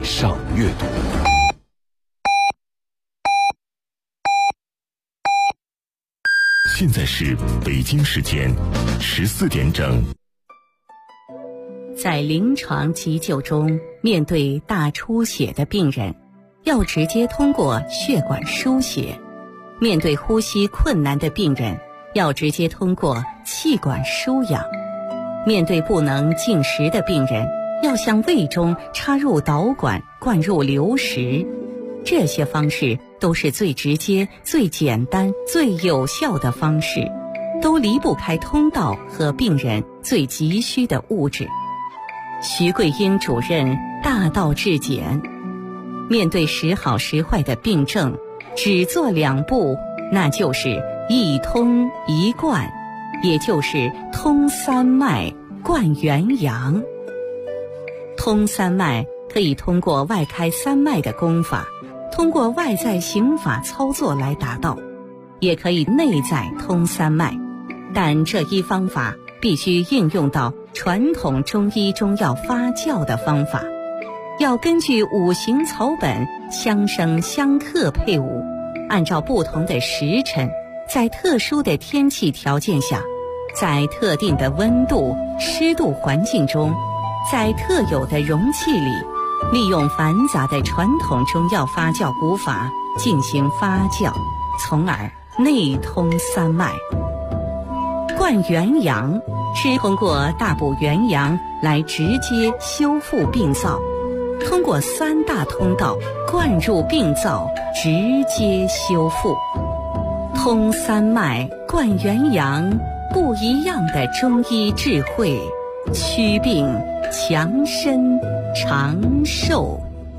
赏阅读。现在是北京时间14点整。 在临床急救中，面对大出血的病人，要直接通过血管输血；面对呼吸困难的病人，要直接通过气管输氧；面对不能进食的病人，要向胃中插入导管灌入流食。这些方式都是最直接、最简单、最有效的方式，都离不开通道和病人最急需的物质。徐桂英主任大道至简，面对时好时坏的病症，只做2步，那就是一通一灌，也就是通三脉灌元阳。通三脉可以通过外开三脉的功法，通过外在刑法操作来达到，也可以内在通三脉，但这一方法必须应用到传统中医中药发酵的方法，要根据五行草本相生相克配伍，按照不同的时辰，在特殊的天气条件下，在特定的温度、湿度环境中，在特有的容器里，利用繁杂的传统中药发酵古法进行发酵，从而内通三脉。灌元阳是通过大补元阳来直接修复病灶，通过3大通道灌入病灶，直接修复。通三脉灌元阳，不一样的中医智慧，祛病强身长寿。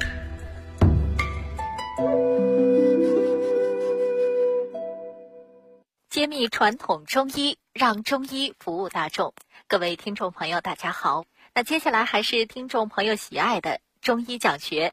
揭秘传统中医，让中医服务大众。各位听众朋友大家好，那接下来还是听众朋友喜爱的中医讲学。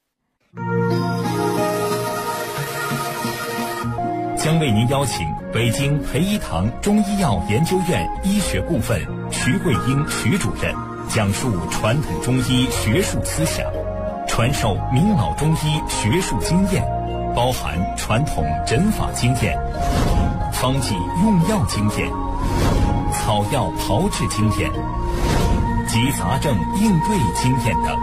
将为您邀请北京培一堂中医药研究院医学部分徐桂英徐主任讲述传统中医学术思想，传授名老中医学术经验，包含传统诊法经验、方剂用药经验、草药炮制经验及杂症应对经验等。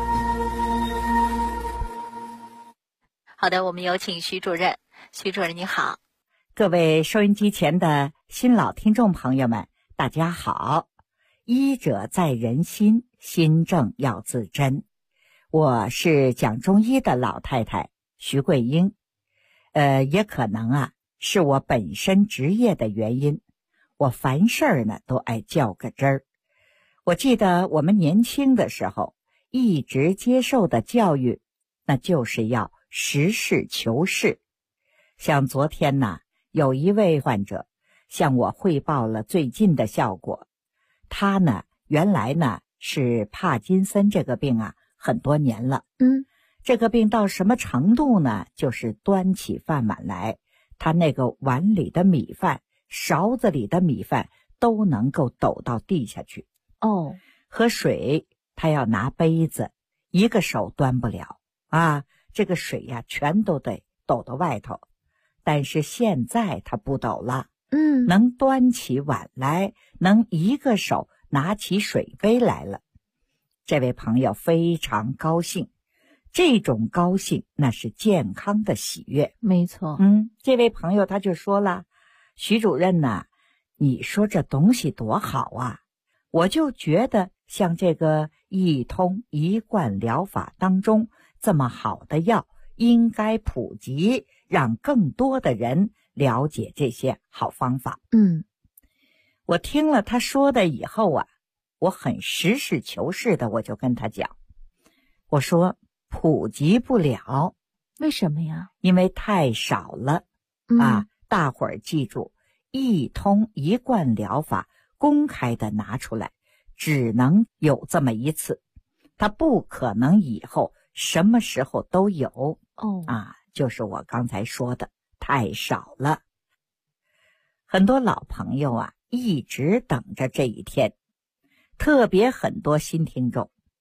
好的，我们有请徐主任。徐主任你好。 各位收音机前的新老听众朋友们大家好。医者在人心，心正要自珍。我是讲中医的老太太徐桂英。也可能是我本身职业的原因，我凡事呢都爱较个真儿。我记得我们年轻的时候一直接受的教育，那就是要实事求是。像昨天呢，有一位患者向我汇报了最近的效果。他呢原来呢是帕金森这个病很多年了。这个病到什么程度呢？就是端起饭碗来，他那个碗里的米饭、勺子里的米饭都能够抖到地下去。喝水他要拿杯子，一个手端不了这个水全都得抖到外头。但是现在他不抖了，能端起碗来，能一个手拿起水杯来了。这位朋友非常高兴，这种高兴那是健康的喜悦。 没错。 这位朋友他就说了，徐主任你说这东西多好我就觉得像这个一通一贯疗法当中这么好的药应该普及，让更多的人了解这些好方法。我听了他说的以后我很实事求是的，我就跟他讲，我说普及不了。 为什么呀？ 因为太少了大伙儿记住，一通一贯疗法公开的拿出来，只能有这么一次，它不可能以后什么时候都有。就是我刚才说的太少了。很多老朋友一直等着这一天，特别很多新听众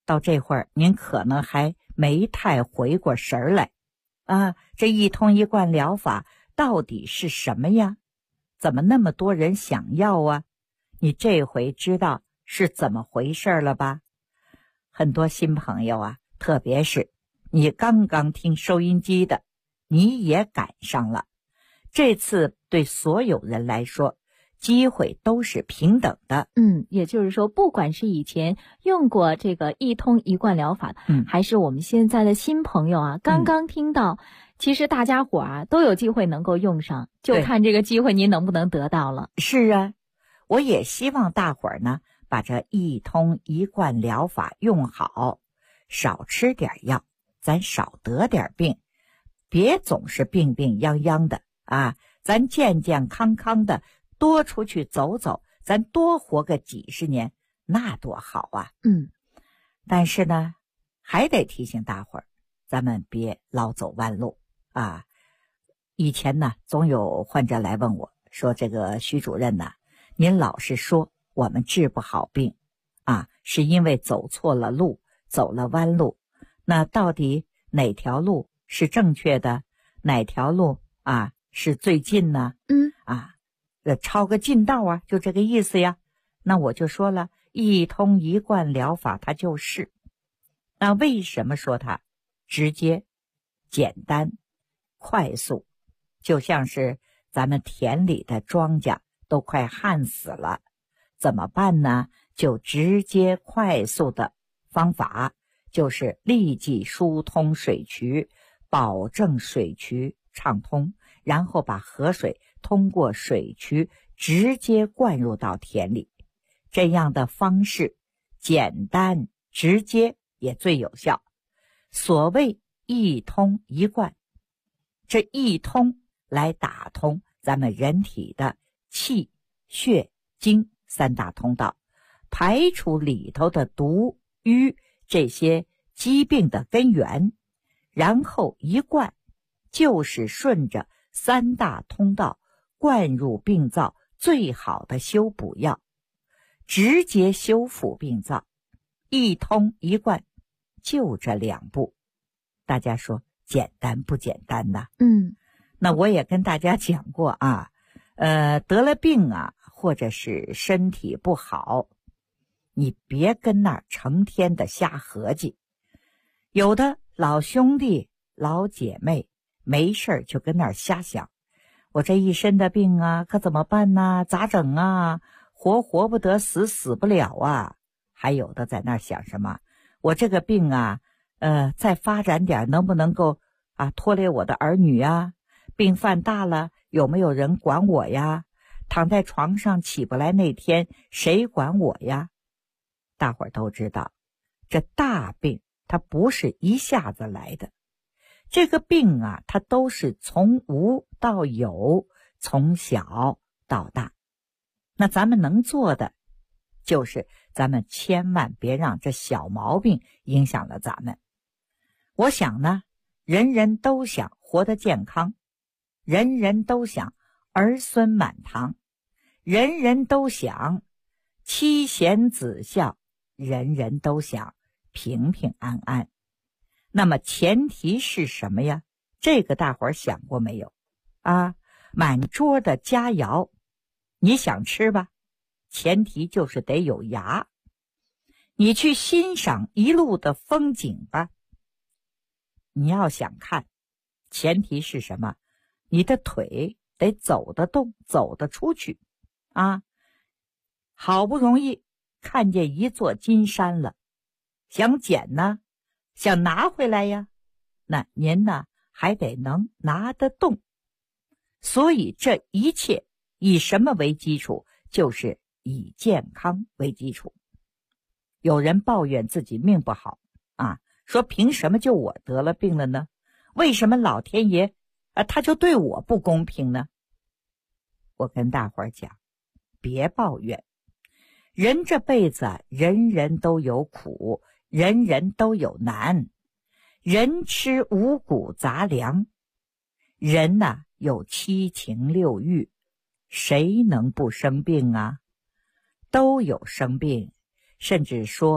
到这会儿您可能还没太回过神来啊，这一通一贯疗法到底是什么呀？怎么那么多人想要啊？你这回知道是怎么回事了吧？很多新朋友啊，特别是你刚刚听收音机的，你也赶上了。这次对所有人来说，机会都是平等的。 也就是说，不管是以前用过这个一通一贯疗法的，还是我们现在的新朋友啊，刚刚听到，其实大家伙啊都有机会能够用上，就看这个机会您能不能得到了。 是啊，我也希望大伙儿呢把这一通一贯疗法用好，少吃点药，咱少得点病，别总是病病殃殃的啊，咱健健康康的，多出去走走，咱多活个几十年，那多好啊。但是呢，还得提醒大伙儿，咱们别老走弯路啊。以前呢，总有患者来问我说，这个徐主任呢，您老是说我们治不好病啊，是因为走错了路，走了弯路。那到底哪条路是正确的，哪条路啊是最近呢？抄个近道啊，就这个意思呀。那我就说了，一通一贯疗法它就是。那为什么说它直接、简单、快速？就像是咱们田里的庄稼都快旱死了，怎么办呢？就直接快速的方法，就是立即疏通水渠，保证水渠畅通，然后把河水通过水渠直接灌入到田里。这样的方式简单直接，也最有效。所谓一通一贯，这一通来打通咱们人体的气、血、精三大通道，排除里头的毒、瘀这些疾病的根源，然后一贯就是顺着三大通道灌入病灶最好的修补药，直接修复病灶。一通一贯就这两步，大家说简单不简单呢？那我也跟大家讲过啊，得了病啊，或者是身体不好，你别跟那儿成天的瞎合计。有的老兄弟老姐妹没事儿就跟那儿瞎想，我这一身的病啊，可怎么办呢？咋整啊？活不得，死不了啊。还有的在那儿想什么，我这个病啊，再发展点能不能够拖累我的儿女啊？病犯大了，有没有人管我呀？躺在床上起不来那天，谁管我呀？大伙儿都知道，这大病它不是一下子来的，这个病啊，它都是从无到有，从小到大。那咱们能做的，就是咱们千万别让这小毛病影响了咱们。我想呢，人人都想活得健康，人人都想儿孙满堂，人人都想妻贤子孝，人人都想平平安安。那么前提是什么呀？这个大伙儿想过没有啊？满桌的佳肴，你想吃吧，前提就是得有牙。你去欣赏一路的风景吧，你要想看，前提是什么？你的腿得走得动，走得出去啊！好不容易看见一座金山了，想捡呢，想拿回来呀，那您呢还得能拿得动。所以这一切以什么为基础？就是以健康为基础。有人抱怨自己命不好啊，说凭什么就我得了病了呢？为什么老天爷他就对我不公平呢？我跟大伙儿讲，别抱怨。人这辈子人人都有苦，人人都有难，人吃五谷杂粮，人有七情六欲，谁能不生病啊？都有生病，甚至说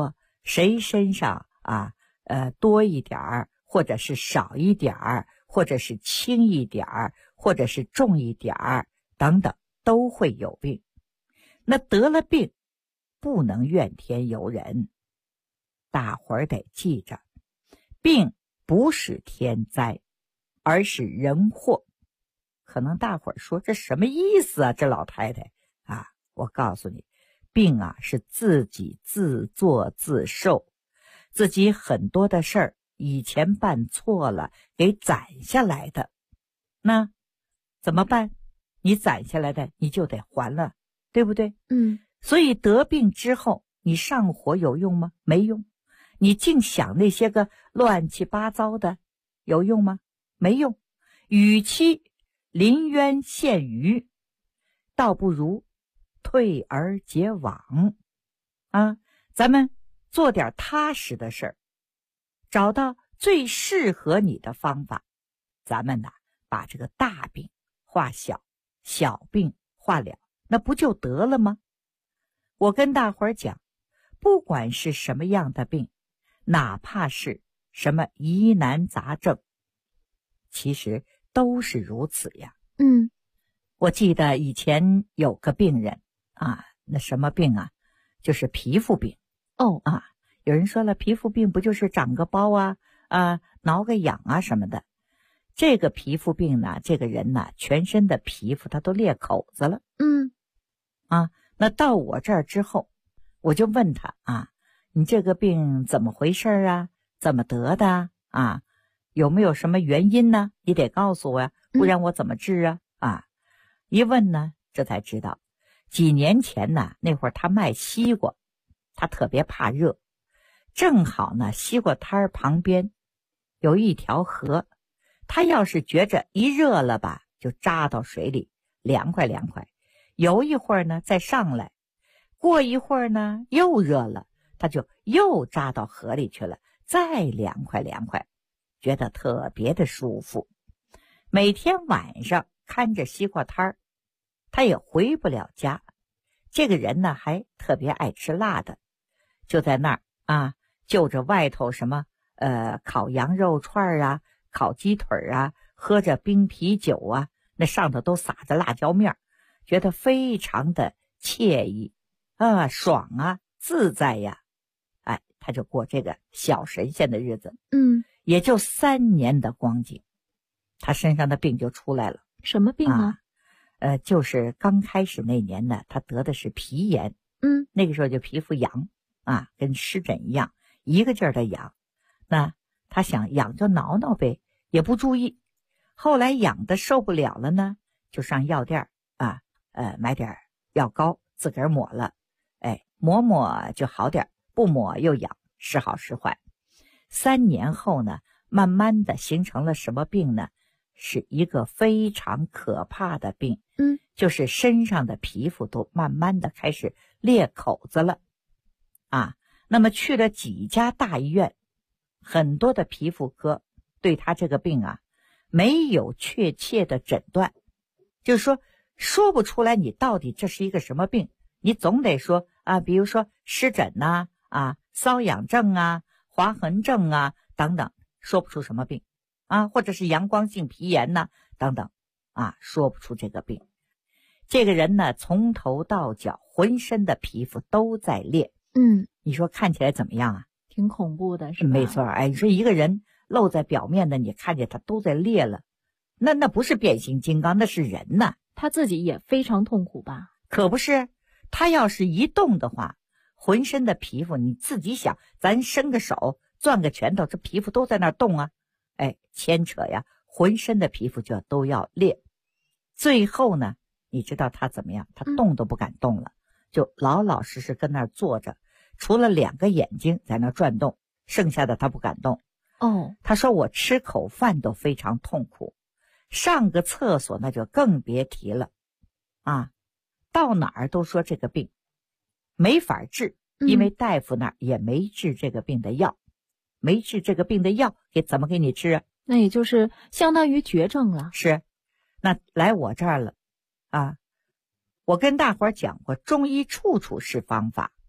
谁身上多一点儿，或者是少一点儿，或者是轻一点儿，或者是重一点儿，等等，都会有病。那得了病，不能怨天尤人，大伙儿得记着，病不是天灾，而是人祸。可能大伙儿说这什么意思啊？这老太太啊，我告诉你，病啊是自己自作自受，自己很多的事儿以前办错了，给攒下来的。那怎么办？你攒下来的你就得还了，对不对？所以得病之后，你上火有用吗？没用。你净想那些个乱七八糟的，有用吗？没用。与其临渊羡鱼，倒不如退而结网啊！咱们做点踏实的事儿，找到最适合你的方法，咱们把这个大病化小，小病化了，那不就得了吗？我跟大伙儿讲，不管是什么样的病，哪怕是什么疑难杂症，其实都是如此呀。我记得以前有个病人啊，那什么病啊？就是皮肤病。有人说了，皮肤病不就是长个包挠个痒啊什么的。这个皮肤病呢，这个人呢，全身的皮肤他都裂口子了。那到我这儿之后，我就问他你这个病怎么回事啊？怎么得的啊？有没有什么原因呢？你得告诉我呀，不然我怎么治啊？一问呢，这才知道，几年前呢，那会儿他卖西瓜，他特别怕热，正好呢，西瓜摊儿旁边有一条河，他要是觉着一热了吧，就扎到水里，凉快凉快。游一会儿呢，再上来，过一会儿呢，又热了，他就又扎到河里去了，再凉快凉快，觉得特别的舒服。每天晚上看着西瓜摊儿，他也回不了家。这个人呢，还特别爱吃辣的，就在那儿就着外头什么烤羊肉串烤鸡腿喝着冰啤酒那上头都撒着辣椒面，觉得非常的惬意爽自在呀。他就过这个小神仙的日子。也就3年的光景，他身上的病就出来了。 什么病啊？ 就是刚开始那年呢，他得的是皮炎。那个时候就皮肤痒跟湿疹一样，一个劲儿的痒。那他想痒就挠挠呗，也不注意。后来痒的受不了了呢，就上药店买点药膏自个儿抹了，抹抹就好点，不抹又痒，时好时坏。3年后呢，慢慢的形成了什么病呢？是一个非常可怕的病。就是身上的皮肤都慢慢的开始裂口子了那么去了几家大医院，很多的皮肤科对他这个病没有确切的诊断，就是说不出来你到底这是一个什么病。你总得说比如说湿疹瘙痒症划痕症等等，说不出什么病或者是阳光性皮炎等等说不出这个病。这个人呢，从头到脚浑身的皮肤都在裂。你说看起来怎么样挺恐怖的，是吧？ 没错。你说一个人露在表面的，你看见他都在裂了，那不是变形金刚，那是人呐。 他自己也非常痛苦吧？ 可不是，他要是一动的话，浑身的皮肤你自己想，咱伸个手攥个拳头，这皮肤都在那儿动牵扯浑身的皮肤就都要裂。最后呢，你知道他怎么样？他动都不敢动了，就老老实实跟那儿坐着，除了2个眼睛在那儿转动，剩下的他不敢动。他说我吃口饭都非常痛苦，上个厕所那就更别提了到哪儿都说这个病没法治，因为大夫那儿也没治这个病的药，没治这个病的药怎么给你治那也就是相当于绝症了。 是，那来我这儿了我跟大伙儿讲过，中医处处是方法，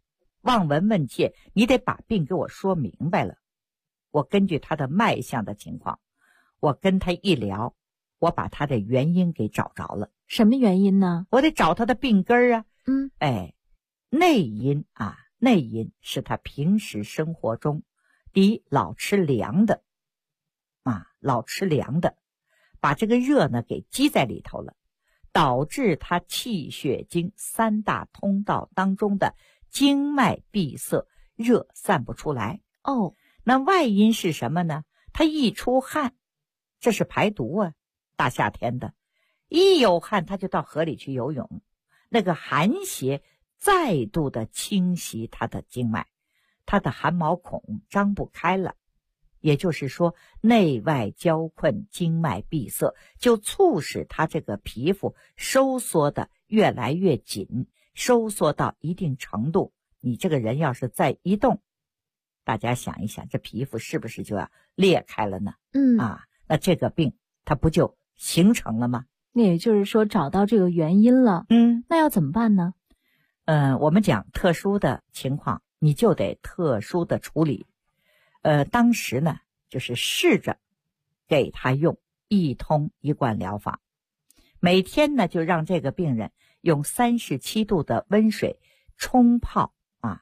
望闻问切，你得把病给我说明白了。我根据他的脉象的情况，我跟他一聊，我把他的原因给找着了。 什么原因呢？ 我得找他的病根儿啊。内因啊，内因是他平时生活中第一老吃凉的老吃凉的，把这个热呢给积在里头了，导致他气血经三大通道当中的经脉闭塞，热散不出来。那外因是什么呢？他一出汗，这是排毒啊，大夏天的，一有汗他就到河里去游泳，那个寒邪再度的侵袭他的经脉，他的汗毛孔张不开了，也就是说内外交困，经脉闭塞，就促使他这个皮肤收缩的越来越紧，收缩到一定程度，你这个人要是再一动，大家想一想，这皮肤是不是就要裂开了呢？那这个病它不就形成了吗？ 那也就是说找到这个原因了。那要怎么办呢？ 我们讲特殊的情况，你就得特殊的处理。当时呢，就是试着给他用一通一贯疗法，每天呢就让这个病人用37度的温水冲泡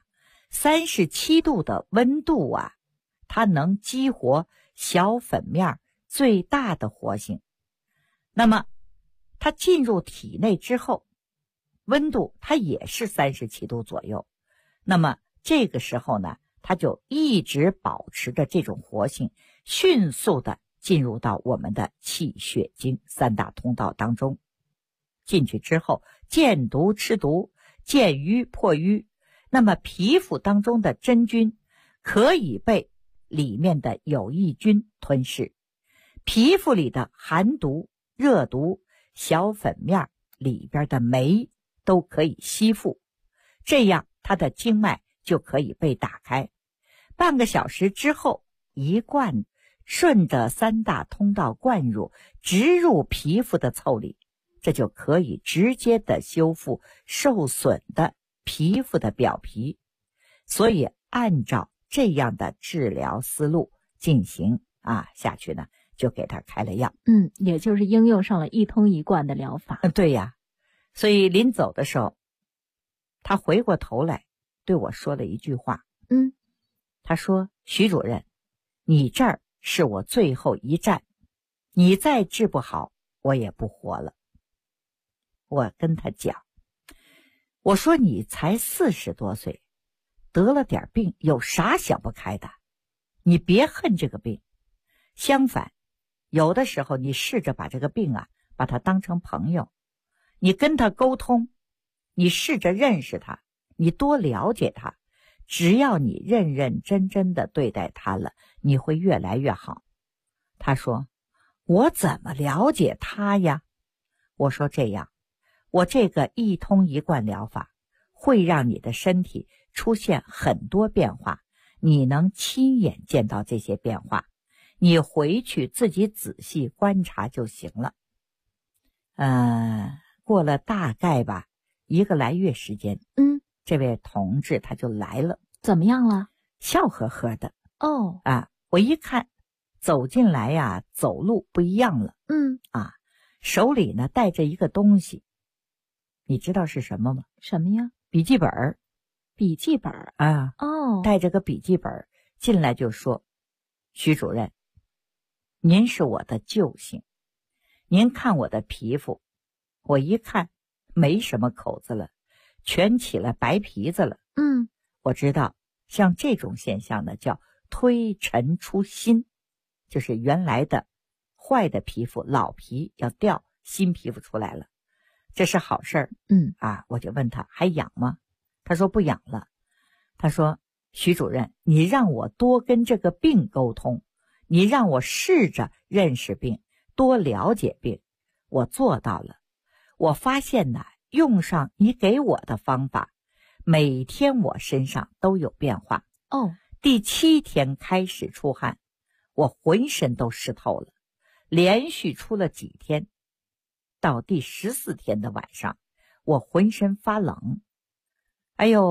37度的温度啊，它能激活小粉面最大的活性。那么它进入体内之后，温度它也是37度左右，那么这个时候呢，它就一直保持着这种活性，迅速的进入到我们的气血经三大通道当中。进去之后，见毒吃毒，见瘀破瘀，那么皮肤当中的真菌可以被里面的有益菌吞噬，皮肤里的寒毒、热毒、小粉面里边的酶都可以吸附，这样它的经脉就可以被打开。半个小时之后，一灌顺着三大通道灌入，直入皮肤的腠理，这就可以直接的修复受损的皮肤的表皮。所以按照这样的治疗思路进行下去呢，就给他开了药。 也就是应用上了一通一贯的疗法。 对呀。所以临走的时候，他回过头来对我说了一句话。他说：徐主任，你这儿是我最后一站，你再治不好，我也不活了。我跟他讲，我说你才40多岁，得了点病，有啥想不开的？你别恨这个病，相反，有的时候你试着把这个病把它当成朋友，你跟他沟通，你试着认识他，你多了解他，只要你认认真真的对待他了，你会越来越好。他说：我怎么了解他呀？我说这样，我这个一通一贯疗法会让你的身体出现很多变化，你能亲眼见到这些变化，你回去自己仔细观察就行了。过了大概1个来月时间，这位同志他就来了。 怎么样了？ 笑呵呵的。我一看走进来走路不一样了。手里呢带着一个东西，你知道是什么吗？ 什么呀？ 笔记本。 笔记本带着个笔记本进来就说：徐主任，您是我的救星，您看我的皮肤，我一看没什么口子了，全起了白皮子了。我知道像这种现象呢叫推陈出新，就是原来的坏的皮肤老皮要掉，新皮肤出来了，这是好事儿。我就问他还痒吗？他说不痒了。他说：徐主任，你让我多跟这个病沟通，你让我试着认识病，多了解病，我做到了。我发现用上你给我的方法，每天我身上都有变化。第7天开始出汗，我浑身都湿透了，连续出了几天，到第14天的晚上，我浑身发冷。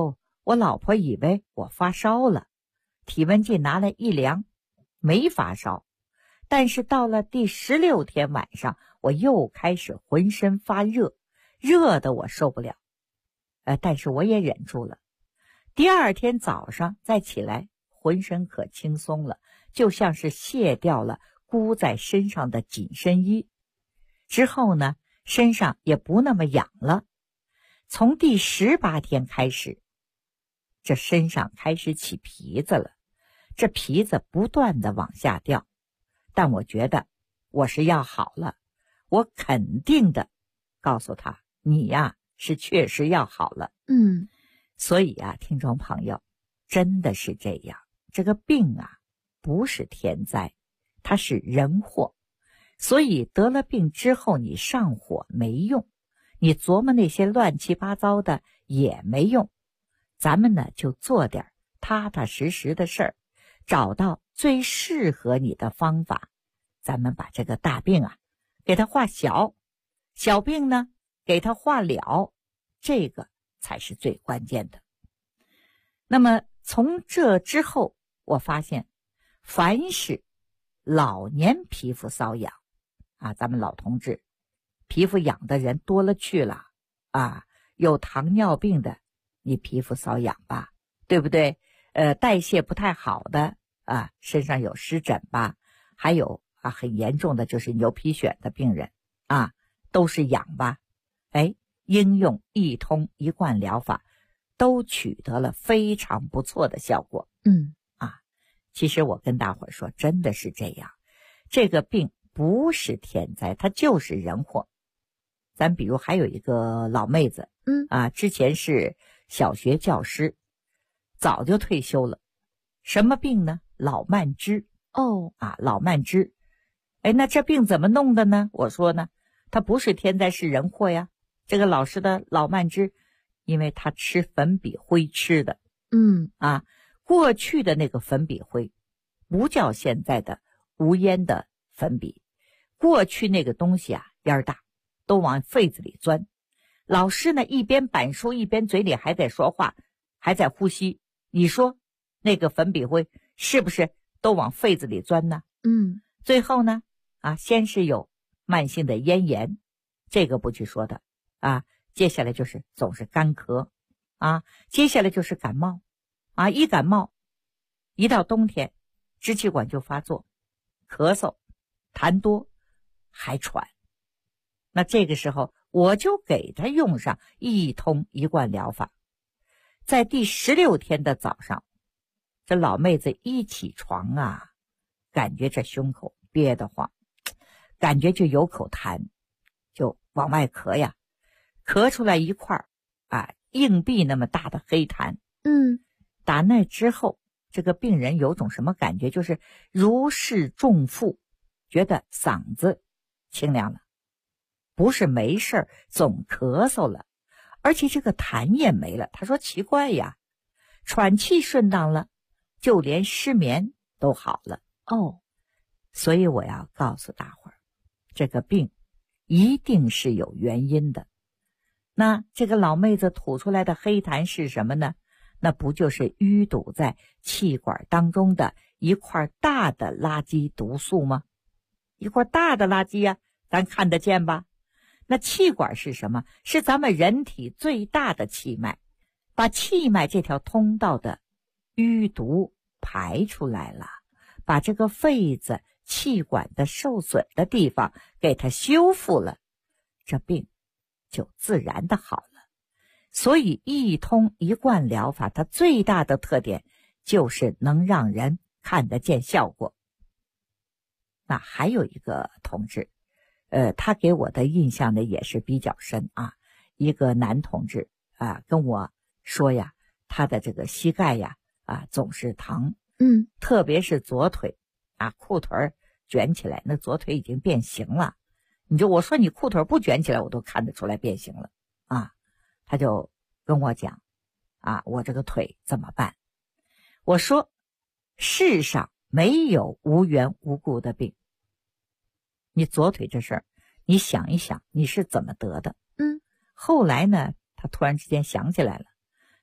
我老婆以为我发烧了，体温计拿来一量，没发烧。但是到了第16天晚上，我又开始浑身发热，热得我受不了。但是我也忍住了。第2天早上再起来，浑身可轻松了，就像是卸掉了箍在身上的紧身衣。之后呢，身上也不那么痒了。从第18天开始，这身上开始起皮子了，这皮子不断的往下掉。但我觉得我是要好了，我肯定的告诉他，你呀，是确实要好了。所以啊，听众朋友，真的是这样，这个病啊，不是天灾，它是人祸。所以得了病之后，你上火没用，你琢磨那些乱七八糟的也没用。咱们呢，就做点踏踏实实的事儿，找到最适合你的方法。咱们把这个大病啊，给它化小，小病呢，给它化了，这个才是最关键的。那么从这之后，我发现凡是老年皮肤瘙痒啊，咱们老同志皮肤痒的人多了去了啊，有糖尿病的你皮肤瘙痒吧，对不对？代谢不太好的啊，身上有湿疹吧，还有很严重的就是牛皮癣的病人啊，都是痒吧。应用一通一贯疗法都取得了非常不错的效果。其实我跟大伙儿说，真的是这样，这个病不是天灾，它就是人祸。咱比如还有一个老妹子，之前是小学教师，早就退休了。什么病呢？老慢支。老慢支。那这病怎么弄的呢？我说呢，它不是天灾，是人祸呀。这个老师的老慢支，因为他吃粉笔灰吃的。过去的那个粉笔灰不叫现在的无烟的粉笔，过去那个东西啊，烟大，都往肺子里钻。老师呢，一边板书一边嘴里还在说话，还在呼吸。你说那个粉笔灰是不是都往肺子里钻呢？最后呢，先是有慢性的咽炎，这个不去说的接下来就是总是干咳接下来就是感冒一感冒，一到冬天支气管就发作，咳嗽、痰多还喘。那这个时候我就给他用上一通一贯疗法。在第16天的早上，这老妹子一起床感觉这胸口憋得慌，感觉就有口痰，就往外咳呀，咳出来一块硬币那么大的黑痰。打那之后，这个病人有种什么感觉？就是如释重负，觉得嗓子清凉了，不是没事儿总咳嗽了，而且这个痰也没了。他说奇怪呀，喘气顺当了，就连失眠都好了。所以我要告诉大伙儿，这个病一定是有原因的。那这个老妹子吐出来的黑痰是什么呢？那不就是淤堵在气管当中的一块大的垃圾毒素吗？一块大的垃圾咱看得见吧？那气管是什么？是咱们人体最大的气脉，把气脉这条通道的淤毒排出来了，把这个肺子气管的受损的地方给它修复了，这病就自然的好了。所以一通一贯疗法它最大的特点就是能让人看得见效果。那还有一个同志他给我的印象呢也是比较深一个男同志跟我说呀，他的这个膝盖呀总是疼，特别是左腿裤腿卷起来，那左腿已经变形了。我说你裤腿不卷起来，我都看得出来变形了他就跟我讲我这个腿怎么办？我说世上没有无缘无故的病。你左腿这事儿，你想一想你是怎么得的？后来呢，他突然之间想起来了，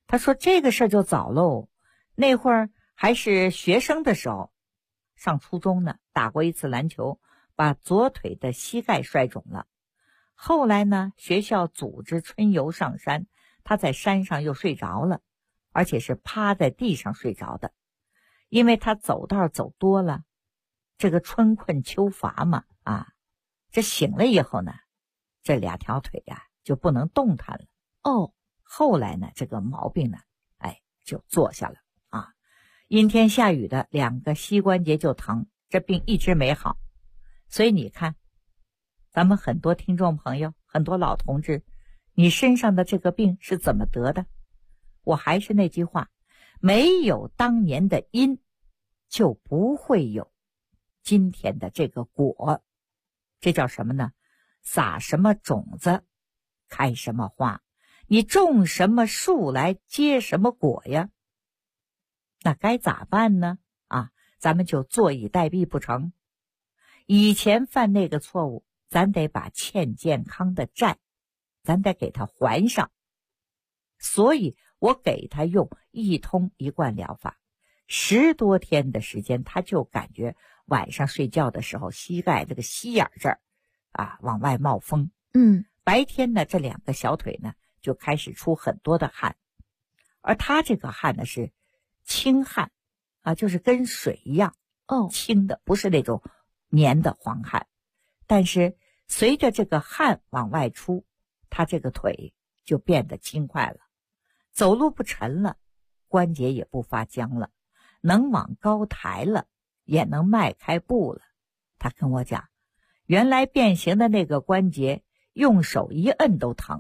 他说这个事儿就早喽，那会儿还是学生的时候，上初中呢，打过一次篮球，把左腿的膝盖摔肿了。后来呢，学校组织春游上山，他在山上又睡着了，而且是趴在地上睡着的。因为他走道走多了，这个春困秋乏嘛，这醒了以后呢，这2条腿呀就不能动弹了。后来呢，这个毛病呢，就坐下了阴天下雨的2个膝关节就疼，这病一直没好。所以你看，咱们很多听众朋友，很多老同志，你身上的这个病是怎么得的？我还是那句话，没有当年的因，就不会有今天的这个果。这叫什么呢？撒什么种子，开什么花。你种什么树来结什么果呀？那该咋办呢？咱们就坐以待毙不成？以前犯那个错误，咱得把欠健康的债，咱得给他还上。所以我给他用一通一贯疗法，10多天的时间，他就感觉晚上睡觉的时候，膝盖这个膝眼这儿往外冒风。白天呢，这2个小腿呢就开始出很多的汗，而他这个汗呢是清汗就是跟水一样清的，不是那种黏的黄汗。但是随着这个汗往外出，他这个腿就变得轻快了，走路不沉了，关节也不发僵了，能往高抬了，也能迈开步了。他跟我讲，原来变形的那个关节用手一摁都疼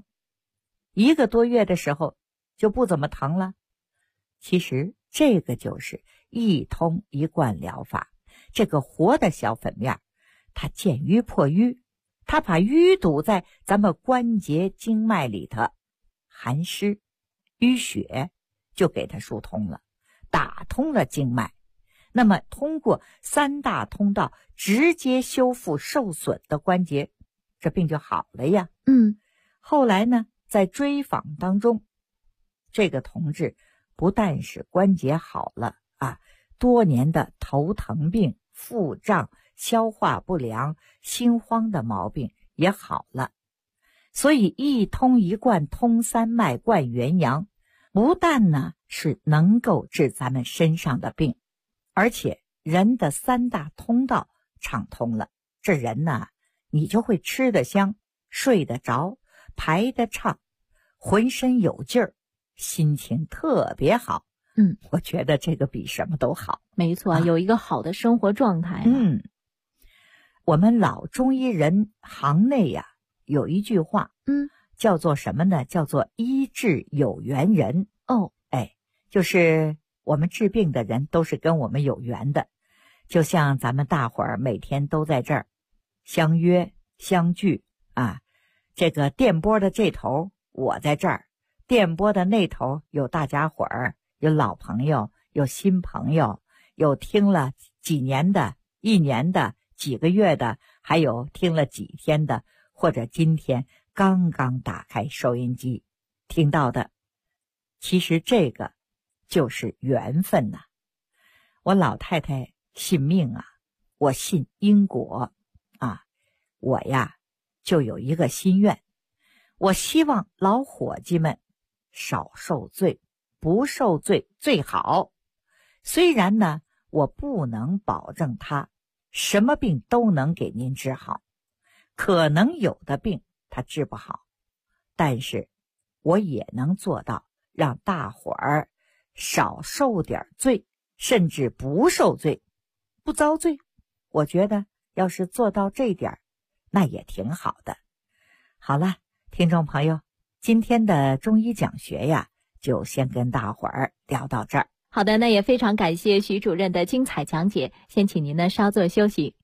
，1个多月的时候就不怎么疼了。其实这个就是一通一贯疗法，这个活的小粉面，它见淤破淤，它把淤堵在咱们关节经脉里头，寒湿淤血就给它疏通了，打通了经脉。那么通过3大通道直接修复受损的关节，这病就好了呀。后来呢，在追访当中，这个同志不但是关节好了多年的头疼病、腹胀、消化不良、心慌的毛病也好了。所以一通一贯通3脉贯元阳，不但呢是能够治咱们身上的病，而且人的3大通道畅通了，这人呢，你就会吃得香，睡得着，排得畅，浑身有劲儿，心情特别好。我觉得这个比什么都好。 没错，有一个好的生活状态。 我们老中医人行内有一句话，叫做什么呢？叫做医治有缘人。就是我们治病的人都是跟我们有缘的，就像咱们大伙儿每天都在这儿相约相聚这个电波的这头我在这儿，电波的那头有大家伙儿，有老朋友，有新朋友，有听了几年的、1年的、几个月的，还有听了几天的，或者今天刚刚打开收音机听到的。其实这个就是缘分呐。我老太太信命我信因果我就有一个心愿，我希望老伙计们少受罪，不受罪最好。虽然呢，我不能保证他什么病都能给您治好，可能有的病他治不好，但是我也能做到让大伙儿少受点罪，甚至不受罪，不遭罪。我觉得要是做到这点，那也挺好的。好了，听众朋友，今天的中医讲学就先跟大伙儿聊到这儿。 好的，那也非常感谢徐主任的精彩讲解，先请您呢稍作休息。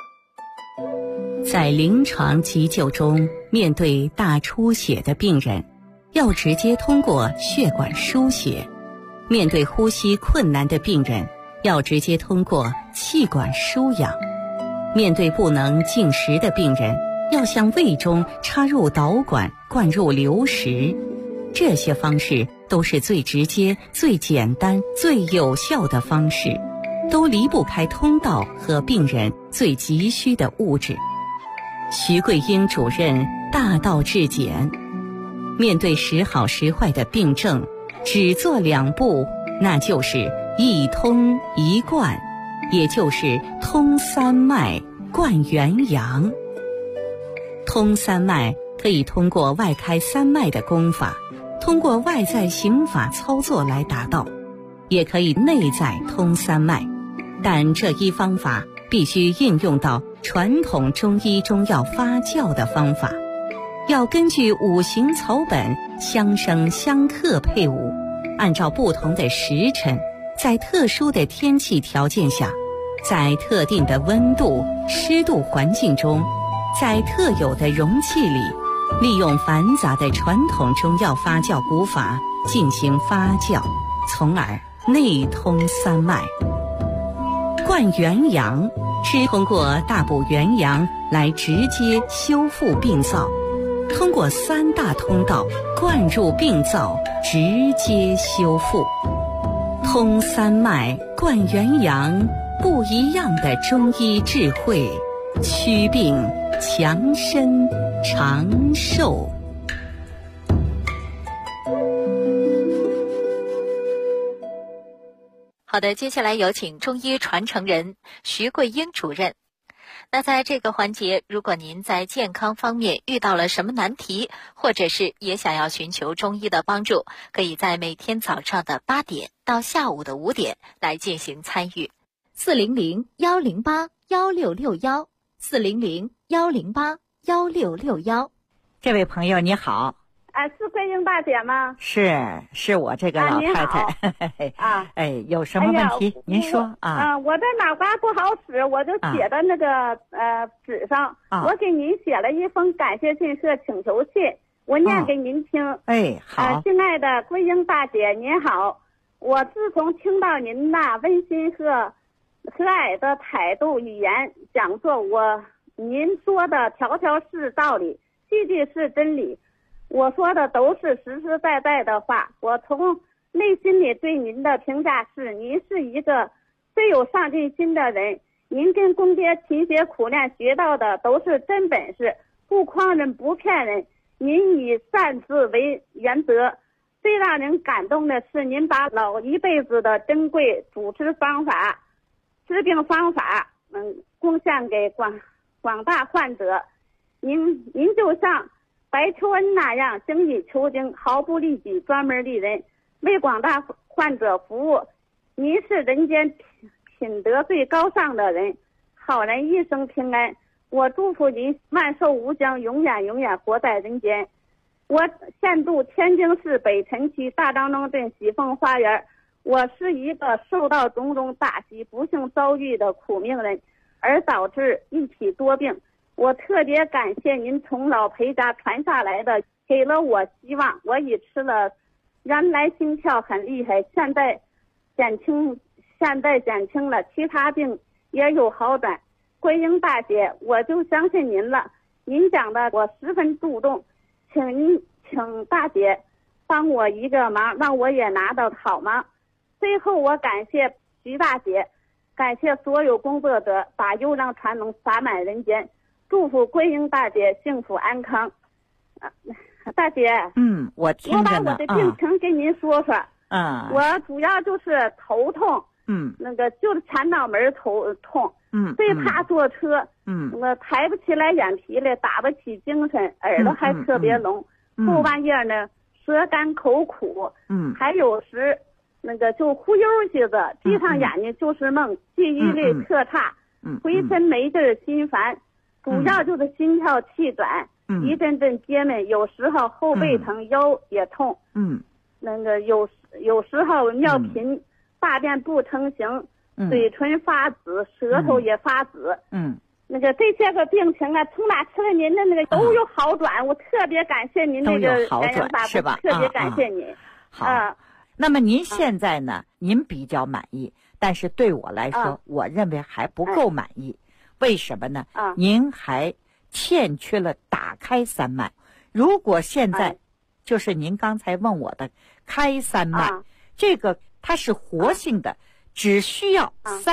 在临床急救中，面对大出血的病人，要直接通过血管输血；面对呼吸困难的病人，要直接通过气管输氧；面对不能进食的病人，要向胃中插入导管灌入流食； 这些方式都是最直接、最简单、最有效的方式，都离不开通道和病人最急需的物质。徐桂英主任大道至简，面对时好时坏的病症，只做2步，那就是一通一贯，也就是通三脉贯元阳。通三脉可以通过外开三脉的功法，通过外在刑法操作来达到，也可以内在通三脉，但这一方法必须应用到传统中医中药发酵的方法，要根据五行草本相生相克配伍，按照不同的时辰，在特殊的天气条件下，在特定的温度、湿度环境中，在特有的容器里，利用繁杂的传统中药发酵古法进行发酵，从而内通三脉。贯元阳是通过大补元阳来直接修复病灶，通过3大通道灌入病灶，直接修复。通三脉贯元阳，不一样的中医智慧，祛病强身长寿。 好的，接下来有请中医传承人徐桂英主任。那在这个环节，如果您在健康方面遇到了什么难题，或者是也想要寻求中医的帮助，可以在每天早上的8点到下午的5点来进行参与。 400-108-1661 400-108-1661。 这位朋友你好。 是桂英大姐吗？ 是我这个老太太。有什么问题您说啊？ 我这脑瓜不好使，我就写在那个纸上。我给您写了一封感谢信和请求信，我念给您听。 好。 亲爱的桂英大姐您好，我自从听到您那温馨和蔼的态度语言讲座，您说的条条是道理，句句是真理，我说的都是实实在在的话。我从内心里对您的评价是，您是一个最有上进心的人，您跟公爹勤学苦练学到的都是真本事，不诓人不骗人，您以善治为原则。最让人感动的是，您把老一辈子的珍贵主持方法、治病方法贡献给广大患者。您就像白求恩那样精益求精，毫不利己，专门利人，为广大患者服务。您是人间品德最高尚的人，好人一生平安。我祝福您万寿无疆，永远活在人间。我现住天津市北辰区大张庄镇喜凤花园，我是一个受到种种打击、不幸遭遇的苦命人，而导致一体多病。我特别感谢您从老裴家传下来的，给了我希望。我已吃了，原来心跳很厉害，现在减轻了，其他病也有好转。桂英大姐，我就相信您了，您讲的我十分注重，请大姐帮我一个忙，让我也拿到好吗？最后我感谢徐大姐，感谢所有工作者，把优良传统洒满人间。祝福桂英大姐幸福安康。大姐， 我听着呢。 我把我的病情跟您说说。我主要就是头痛，那个就是前脑门头痛，最怕坐车，我抬不起来眼皮来，打不起精神，耳朵还特别聋，后半夜呢舌干口苦，还有时那个就忽悠些子，闭上眼睛就是梦，记忆力特差，浑身没劲儿，心烦。主要就是心跳气短，一阵阵结闷，有时候后背疼，腰也痛，那个有时候尿频，大便不成形，嘴唇发紫，舌头也发紫，那个这些个病情啊，从哪吃了您的那个都有好转，我特别感谢您这个元阳大夫，特别感谢您。 好，那么您现在呢？您比较满意，但是对我来说，我认为还不够满意。为什么呢？您还欠缺了打开三脉。如果现在就是您刚才问我的开三脉，这个它是活性的，只需要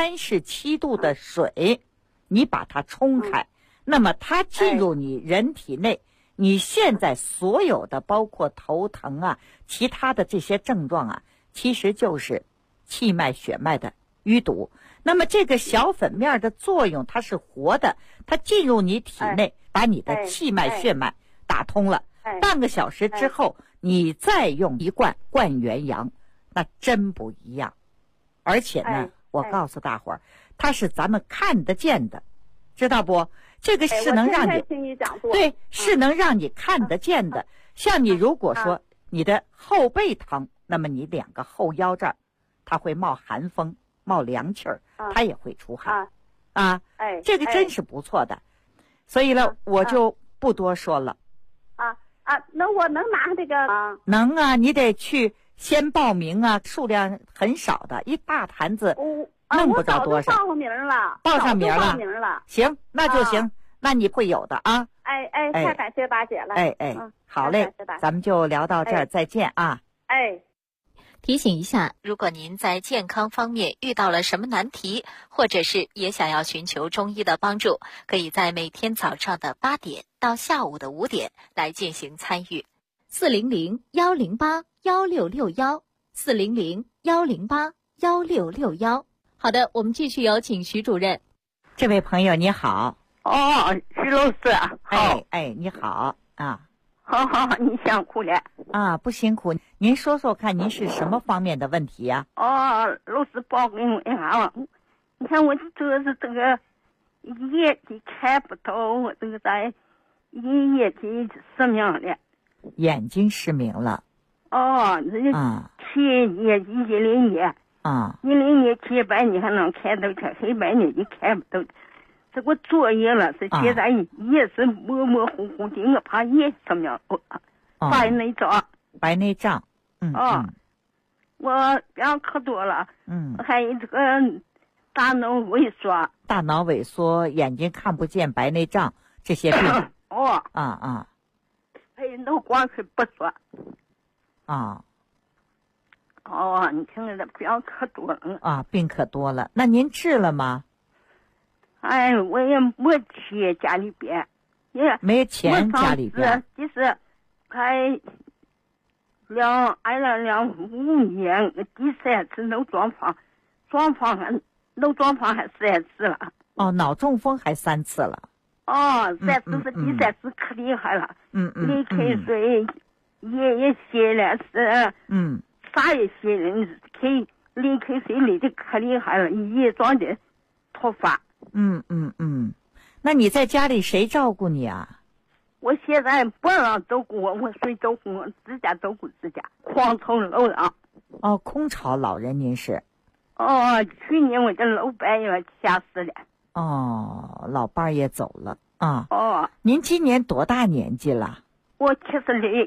37度的水，你把它冲开，那么它进入你人体内，你现在所有的包括头疼啊，其他的这些症状啊，其实就是气脉血脉的淤堵。那么这个小粉面的作用，它是活的，它进入你体内，把你的气脉血脉打通了。半个小时之后，你再用一罐灌元阳，那真不一样。而且呢，我告诉大伙儿，它是咱们看得见的，知道不？这个是能让你对，是能让你看得见的。像你如果说你的后背疼，那么你2个后腰这儿，它会冒寒风、冒凉气儿，它也会出汗这个真是不错的。所以呢，我就不多说了。 那我能拿这个吗？ 能啊，你得去先报名啊，数量很少的，一大坛子弄不着多少。 我早就报名了， 报上名了。 报名了。 行，那就行，那你会有的啊。 太感谢大姐了。 好嘞，咱们就聊到这儿，再见啊。 提醒一下，如果您在健康方面遇到了什么难题，或者是也想要寻求中医的帮助，可以在每天早上的8点到下午的5点来进行参与。400-108-1661，400-108-1661。好的，我们继续有请徐主任。 这位朋友你好。 徐老师。 你好啊。 好，你辛苦了啊，不辛苦。您说说看，您是什么方面的问题呀？ 老师报给我一下。你看我这个眼睛看不到，我这个在眼睛失明了。 眼睛失明了。 前年10年，10年前白你还能看到，黑白你就看不到。这个作业了，是现在也是模模糊糊的，我怕眼什么样？白内障。 白内障。 我病可多了。还有这个大脑萎缩。 大脑萎缩，眼睛看不见，白内障这些病。 还有脑光是不说。你听着，这病可多了。 病可多了。那您治了吗？ 我也没钱，家里边也没钱，家里边就是才5年，第3次脑中风，脑中风还3次了。 脑中风还3次了。 3次是第3次可厉害了。离开水也歇了，啥也歇了，离开水离的可厉害了，严重的突发。 那你在家里谁照顾你啊？ 我现在不让照顾我谁照顾我？自家照顾自家，空巢老人。 空巢老人您是？ 去年我的老伴也下死了。 老伴也走了啊。您今年多大年纪了？ 我76。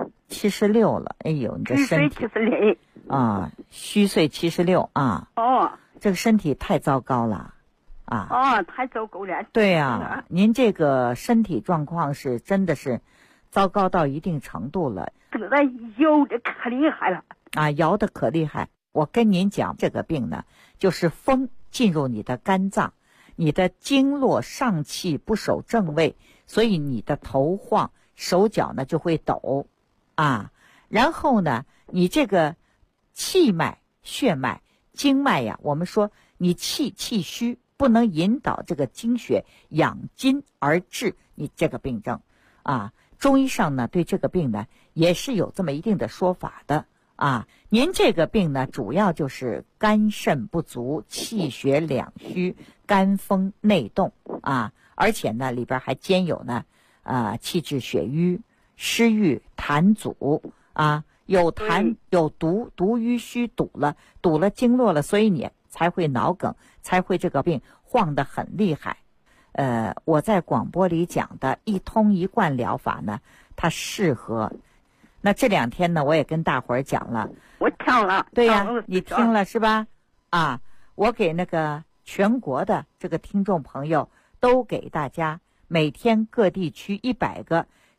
76了，哎呦，你这身体虚岁76啊。这个身体太糟糕了。 太糟糕了。 对啊，您这个身体状况是真的是糟糕到一定程度了。 这个摇的可厉害了。 摇的可厉害。我跟您讲，这个病呢，就是风进入你的肝脏，你的经络上气不守正位，所以你的头晃，手脚呢就会抖然后呢，你这个气脉、血脉、经脉呀，我们说你气虚。不能引导这个精血养筋而治你这个病症中医上呢对这个病呢也是有这么一定的说法的您这个病呢主要就是肝肾不足，气血两虚，肝风内动而且呢里边还兼有呢气滞血瘀、湿郁、痰阻有痰有毒淤虚堵了经络了，所以你才会脑梗，才会这个病晃得很厉害。我在广播里讲的一通一贯疗法呢，它适合。那这2天呢，我也跟大伙儿讲了。 我听了。 对呀，你听了是吧？我给那个全国的这个听众朋友都给大家每天各地区100个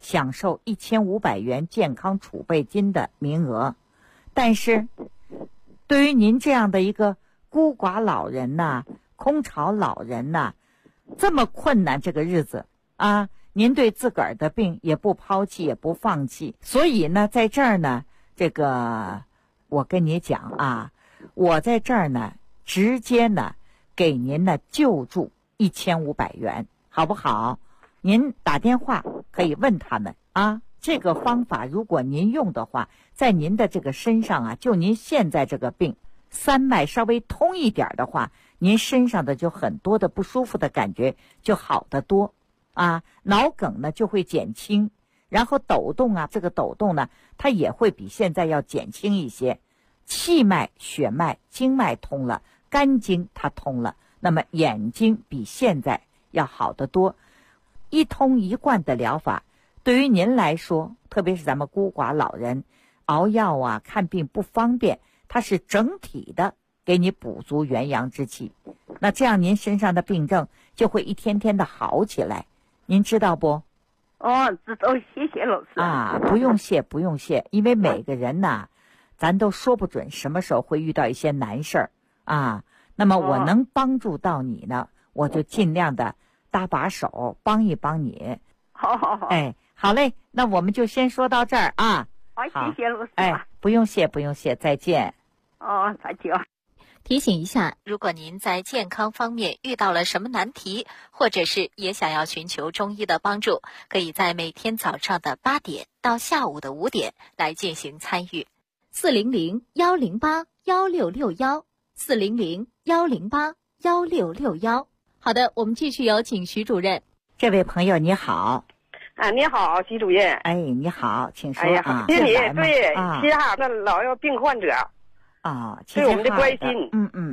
享受1500元健康储备金的名额。但是对于您这样的一个孤寡老人呐、空巢老人呐，这么困难这个日子啊，您对自个儿的病也不抛弃也不放弃。所以呢，在这儿呢，这个我跟你讲啊，我在这儿呢直接呢给您呢救助1500元，好不好？您打电话可以问他们啊。这个方法如果您用的话，在您的这个身上啊，就您现在这个病，三脉稍微通一点的话，您身上的就很多的不舒服的感觉就好得多啊。脑梗呢就会减轻，然后抖动啊，这个抖动呢它也会比现在要减轻一些。气脉、血脉、经脉通了，肝经它通了，那么眼睛比现在要好得多。一通一贯的疗法对于您来说，特别是咱们孤寡老人熬药啊看病不方便，它是整体的给你补足元阳之气，那这样您身上的病症就会一天天的好起来，您知道不？ 哦，知道，谢谢老师啊。不用谢不用谢，因为每个人呐，咱都说不准什么时候会遇到一些难事儿啊。那么我能帮助到你呢，我就尽量的搭把手帮一帮你。 好好好， 哎，好嘞，那我们就先说到这儿啊。 好，谢谢老师。 哎，不用谢不用谢，再见。 哦，再见。 提醒一下，如果您在健康方面遇到了什么难题，或者是也想要寻求中医的帮助，可以在每天早上的8点到下午的5点来进行参与。400-108-1661，400-108-1661。好的，我们继续有请徐主任。 这位朋友你好。 啊，你好，徐主任。 哎，你好，请说。 哎呀， 啊， 谢谢你对啊其他的老要病患者啊， 对我们的关心。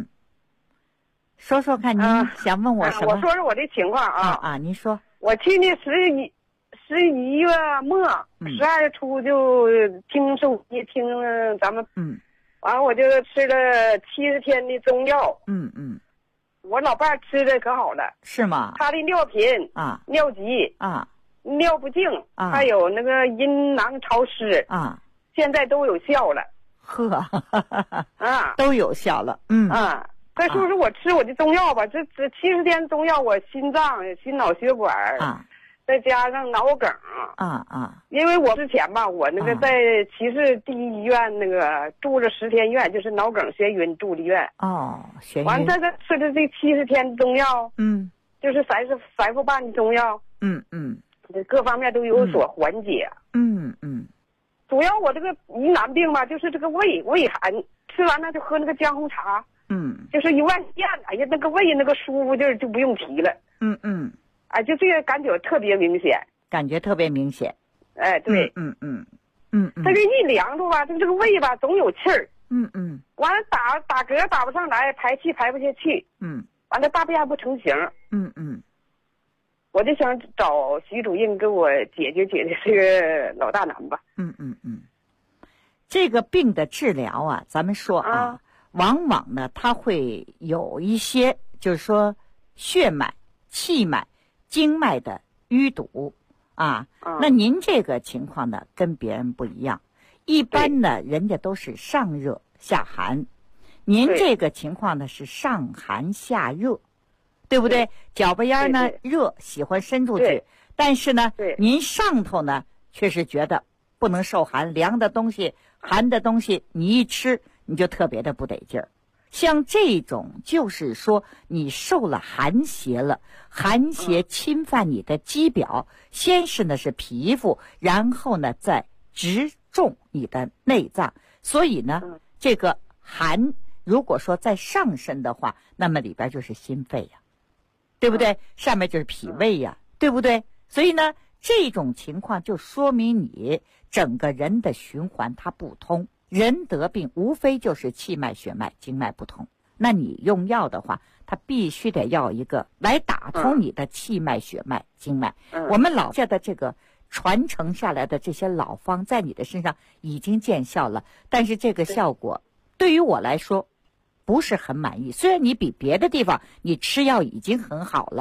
说说看，您想问我什么？ 我说说我的情况啊。 您说。 我去年11月末，12月初就听手机听咱们完了我就吃了70天的中药。我老伴吃的可好了。 是吗？ 他的尿频啊、 尿急啊、 尿不尽啊， 还有那个阴囊潮湿啊， 现在都有效了。 呵， 啊， 都有效了。 再说说我吃我的中药吧，这70天中药，我心脏、心脑血管再加上脑梗因为我之前吧，我那个在齐市第一医院那个住了10天院，就是脑梗眩晕住的院。 眩晕。 完在这吃的这70天中药，就是3副半的中药，各方面都有所缓解。主要我这个疑难病吧，就是这个胃寒，吃完了就喝那个姜红茶，就是一万遍，哎呀，那个胃那个舒服劲儿就不用提了。哎，就这个感觉特别明显。哎，对。它这一凉着吧，这个胃吧总有气儿。完了打嗝打不上来，排气排不下去。完了大便不成形。我就想找徐主任给我解决这个老大难吧。 这个病的治疗啊，咱们说往往呢，它会有一些，就是说血脉、气脉、经脉的淤堵那您这个情况呢，跟别人不一样。一般呢，人家都是上热下寒，您这个情况呢是上寒下热。对不对？脚巴烟呢热，喜欢伸出去，但是呢，您上头呢却是觉得不能受寒，凉的东西、寒的东西，你一吃你就特别的不得劲儿。像这种就是说你受了寒邪了，寒邪侵犯你的肌表，先是呢是皮肤，然后呢再直中你的内脏，所以呢这个寒如果说在上身的话，那么里边就是心肺呀。对不对？上面就是脾胃呀，对不对？所以呢，这种情况就说明你整个人的循环它不通。人得病无非就是气脉、血脉、经脉不通。那你用药的话，它必须得要一个来打通你的气脉、血脉、经脉。我们老家的这个传承下来的这些老方，在你的身上已经见效了，但是这个效果对于我来说不是很满意。虽然你比别的地方你吃药已经很好了，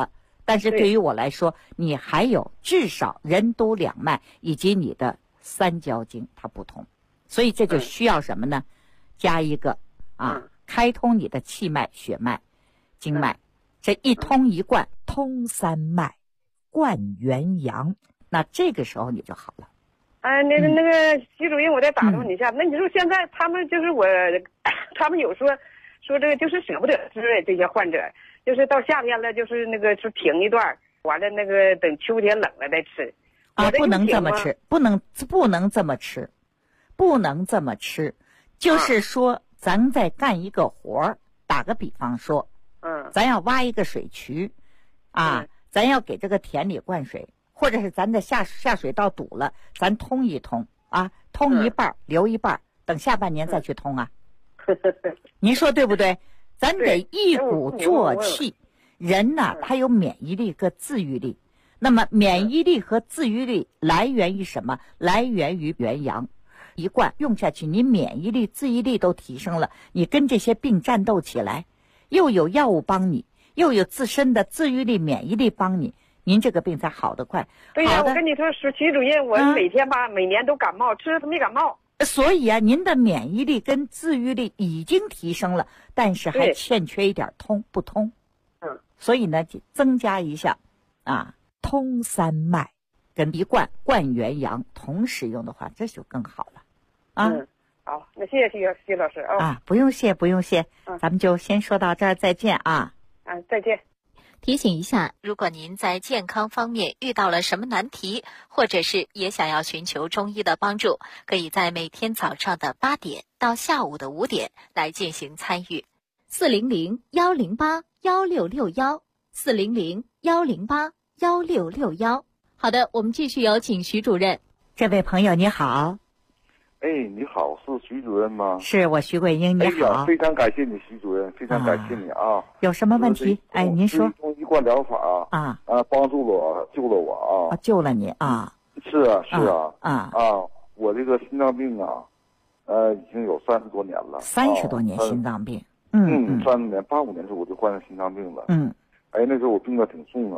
但是对于我来说，你还有至少任督两脉以及你的三焦经它不通，所以这就需要什么呢？加一个开通你的气脉、血脉、经脉，这一通一贯，通三脉，贯元阳，那这个时候你就好了。 那个徐主任，我再打断你一下，那你说现在他们就是他们有说这个就是舍不得吃，这些患者就是到夏天了，就是那个是停一段，完了那个等秋天冷了再吃。 不能这么吃，不能这么吃，不能这么吃。就是说，咱再干一个活儿，打个比方说，咱要挖一个水渠，咱要给这个田里灌水，或者是咱的下水道堵了，咱通一通通一半留一半，等下半年再去通啊。您说对不对？咱得一鼓作气。人呢，他有免疫力和自愈力。那么免疫力和自愈力来源于什么？来源于元阳。一贯用下去，你免疫力、自愈力都提升了，你跟这些病战斗起来，又有药物帮你，又有自身的自愈力、免疫力帮你，您这个病才好得快。 对呀，我跟你说，徐主任，我每天每年都感冒，吃没感冒。 所以您的免疫力跟自愈力已经提升了，但是还欠缺一点不通。所以呢，就增加一下通三脉跟一贯元阳同时用的话，这就更好了。 好，那谢谢徐老师不用谢，咱们就先说到这儿，再见再见。 提醒一下，如果您在健康方面遇到了什么难题，或者是也想要寻求中医的帮助，可以在每天早上的8点到下午的5点来进行参与。400-108-1661，400-108-1661。好的，我们继续有请徐主任。 这位朋友你好。 你好，是徐主任吗？ 是我徐桂英，你好。 非常感谢你，徐主任，非常感谢你有什么问题？您说。 中医灌疗法帮助了救了我救了你是我这个心脏病已经有30多年了。 30多年心脏病 ？30年，85年时候我就患上心脏病了。那时候我病得挺重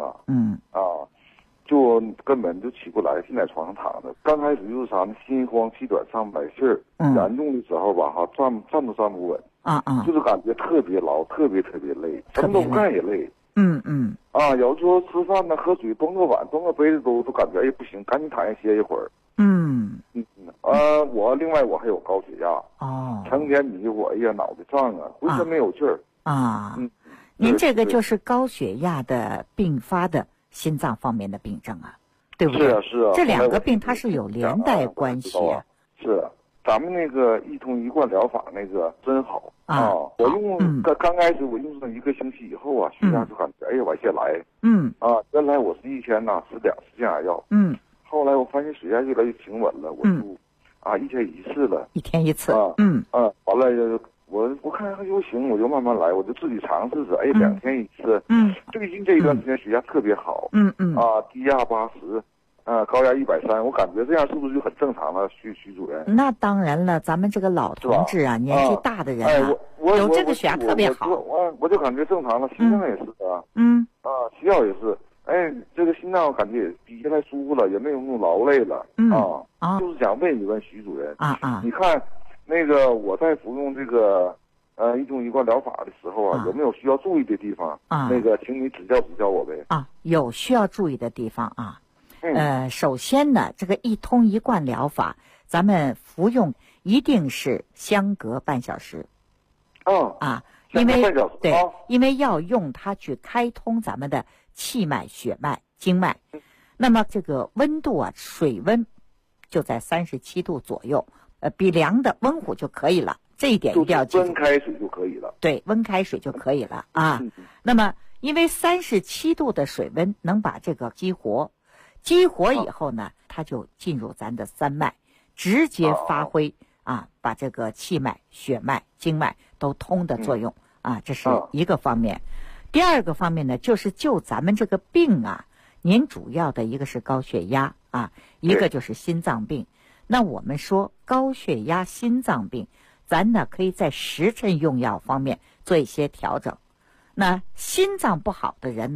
就根本就起不来，现在床上躺着。刚开始就是啥呢？心慌气短，上不来气儿。严重的时候吧，站都站不稳。就是感觉特别劳，特别累，什么都不干也累。有时候吃饭呢，喝水端个碗、端个杯子都感觉不行，赶紧躺下歇一会儿。另外我还有高血压。成天迷糊，脑袋胀浑身没有劲儿。 您这个就是高血压的并发的心脏方面的病症对不对？ 是这两个病它是有连带关系是咱们那个一通一贯疗法那个真好我用刚开始我用上1个星期以后血压就感觉往下来。原来我是一天吃2次降压药。后来我发现血压越来越平稳了，我就一天1次了。 1天1次。 完了我看还就行，我就慢慢来，我就自己尝试着2天1次。最近这一段时间血压特别好。低压80，高压130，我感觉这样是不是就很正常了？徐主任。 那当然了，咱们这个老同志年纪大的人有这个血压特别好。 我就感觉正常了，心脏也是需要也是。这个心脏我感觉也比现在舒服了，也没有那么劳累了。就是想问一问徐主任你看那个我在服用这个一通一贯疗法的时候有没有需要注意的地方？那个请你指教我呗。 有需要注意的地方首先呢，这个一通一贯疗法，咱们服用一定是相隔半小时。因为要用它去开通咱们的气脉、血脉、经脉。那么这个温度水温就在37度左右，比凉的温乎就可以了。这一点一定要记住。 温开水就可以了。 对，温开水就可以了那么因为37度的水温能把这个激活以后呢，它就进入咱的三脉，直接发挥把这个气脉、血脉、经脉都通的作用这是一个方面。第二个方面呢，就是就咱们这个病您主要的一个是高血压一个就是心脏病。那我们说高血压、心脏病，咱呢可以在时辰用药方面做一些调整。那心脏不好的人呢，